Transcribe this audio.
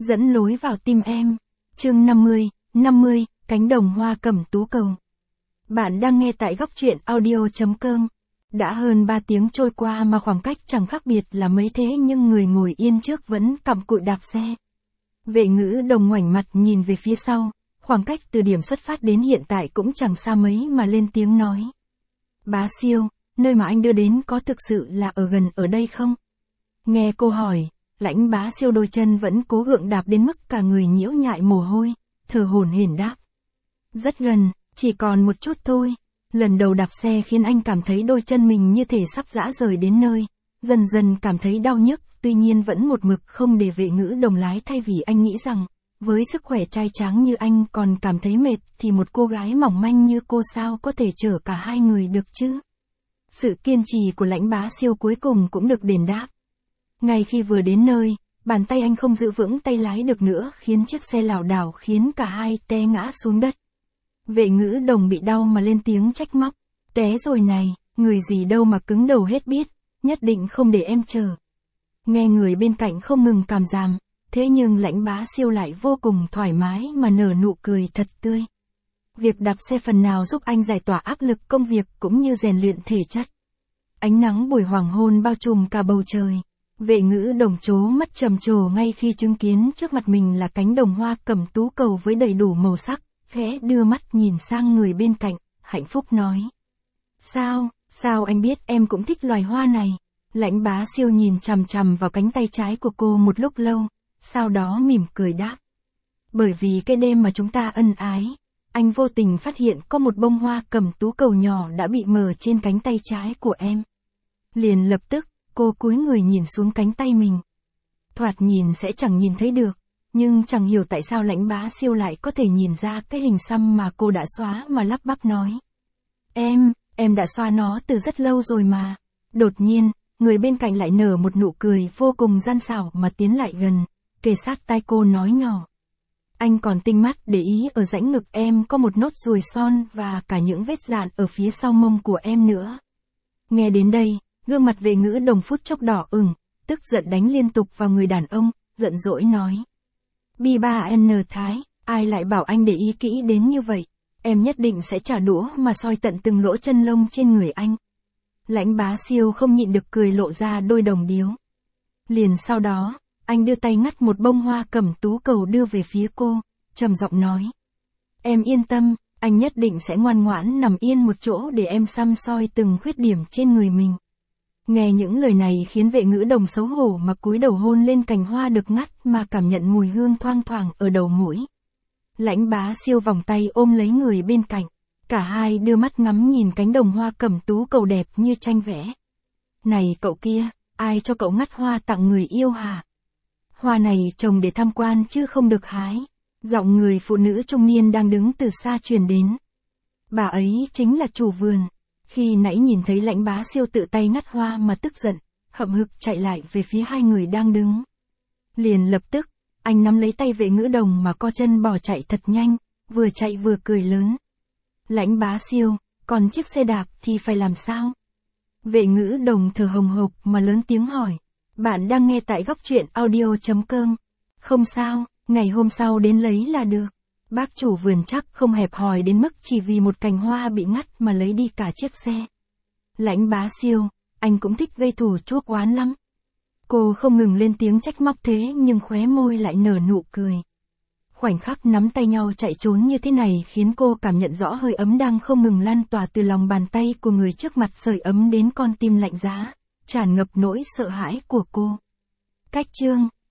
dẫn lối vào tim em. Chương 50, cánh đồng hoa cẩm tú cầu. Bạn đang nghe tại góc truyện audio.com. Đã hơn 3 tiếng trôi qua mà khoảng cách chẳng khác biệt là mấy thế nhưng người ngồi yên trước vẫn cặm cụi đạp xe. Vệ Ngữ Đồng ngoảnh mặt nhìn về phía sau, khoảng cách từ điểm xuất phát đến hiện tại cũng chẳng xa mấy mà lên tiếng nói. Bá Siêu, nơi mà anh đưa đến có thực sự là ở gần ở đây không? Nghe cô hỏi, Lãnh Bá Siêu đôi chân vẫn cố gượng đạp đến mức cả người nhiễu nhại mồ hôi, thở hổn hển đáp. Rất gần, chỉ còn một chút thôi. Lần đầu đạp xe khiến anh cảm thấy đôi chân mình như thể sắp rã rời đến nơi, dần dần cảm thấy đau nhức, tuy nhiên vẫn một mực không để Vệ Ngữ Đồng lái thay vì anh nghĩ rằng, với sức khỏe trai tráng như anh còn cảm thấy mệt thì một cô gái mỏng manh như cô sao có thể chở cả hai người được chứ? Sự kiên trì của Lãnh Bá Siêu cuối cùng cũng được đền đáp. Ngay khi vừa đến nơi, bàn tay anh không giữ vững tay lái được nữa khiến chiếc xe lảo đảo khiến cả hai té ngã xuống đất. Vệ Ngữ Đồng bị đau mà lên tiếng trách móc. Té rồi này, người gì đâu mà cứng đầu hết biết, nhất định không để em chờ. Nghe người bên cạnh không ngừng càm ràm, thế nhưng Lãnh Bá Siêu lại vô cùng thoải mái mà nở nụ cười thật tươi. Việc đạp xe phần nào giúp anh giải tỏa áp lực công việc cũng như rèn luyện thể chất. Ánh nắng buổi hoàng hôn bao trùm cả bầu trời. Vệ Ngữ Đồng trố mắt trầm trồ ngay khi chứng kiến trước mặt mình là cánh đồng hoa cẩm tú cầu với đầy đủ màu sắc, khẽ đưa mắt nhìn sang người bên cạnh, hạnh phúc nói. Sao anh biết em cũng thích loài hoa này? Lãnh Bá Siêu nhìn chằm chằm vào cánh tay trái của cô một lúc lâu, sau đó mỉm cười đáp. Bởi vì cái đêm mà chúng ta ân ái, anh vô tình phát hiện có một bông hoa cẩm tú cầu nhỏ đã bị mờ trên cánh tay trái của em. Liền lập tức, cô cúi người nhìn xuống cánh tay mình. Thoạt nhìn sẽ chẳng nhìn thấy được, nhưng chẳng hiểu tại sao Lãnh Bá Siêu lại có thể nhìn ra cái hình xăm mà cô đã xóa mà lắp bắp nói. Em đã xóa nó từ rất lâu rồi mà. Đột nhiên, người bên cạnh lại nở một nụ cười vô cùng gian xảo mà tiến lại gần, kề sát tai cô nói nhỏ. Anh còn tinh mắt để ý ở rãnh ngực em có một nốt ruồi son và cả những vết dạn ở phía sau mông của em nữa. Nghe đến đây, gương mặt Vệ Ngữ Đồng phút chốc đỏ ửng, tức giận đánh liên tục vào người đàn ông, giận dỗi nói. B3N Thái, ai lại bảo anh để ý kỹ đến như vậy, em nhất định sẽ trả đũa mà soi tận từng lỗ chân lông trên người anh. Lãnh Bá Siêu không nhịn được cười lộ ra đôi đồng điếu. Liền sau đó, anh đưa tay ngắt một bông hoa cẩm tú cầu đưa về phía cô, trầm giọng nói. Em yên tâm, anh nhất định sẽ ngoan ngoãn nằm yên một chỗ để em săm soi từng khuyết điểm trên người mình. Nghe những lời này khiến Vệ Ngữ Đồng xấu hổ mà cúi đầu hôn lên cành hoa được ngắt mà cảm nhận mùi hương thoang thoảng ở đầu mũi. Lãnh Bá Siêu vòng tay ôm lấy người bên cạnh, cả hai đưa mắt ngắm nhìn cánh đồng hoa cẩm tú cầu đẹp như tranh vẽ. Này cậu kia, ai cho cậu ngắt hoa tặng người yêu hả? Hoa này trồng để tham quan chứ không được hái. Giọng người phụ nữ trung niên đang đứng từ xa truyền đến. Bà ấy chính là chủ vườn. Khi nãy nhìn thấy Lãnh Bá Siêu tự tay ngắt hoa mà tức giận, hậm hực chạy lại về phía hai người đang đứng. Liền lập tức, anh nắm lấy tay Vệ Ngữ Đồng mà co chân bỏ chạy thật nhanh, vừa chạy vừa cười lớn. Lãnh Bá Siêu, còn chiếc xe đạp thì phải làm sao? Vệ Ngữ Đồng thở hồng hộc mà lớn tiếng hỏi. Bạn đang nghe tại góc truyện audio.com. Không sao, ngày hôm sau đến lấy là được. Bác chủ vườn chắc không hẹp hòi đến mức chỉ vì một cành hoa bị ngắt mà lấy đi cả chiếc xe. Lãnh Bá Siêu, anh cũng thích gây thù chuốc oán lắm. Cô không ngừng lên tiếng trách móc thế nhưng khóe môi lại nở nụ cười. Khoảnh khắc nắm tay nhau chạy trốn như thế này khiến cô cảm nhận rõ hơi ấm đang không ngừng lan tỏa từ lòng bàn tay của người trước mặt sưởi ấm đến con tim lạnh giá, tràn ngập nỗi sợ hãi của cô. Cách chương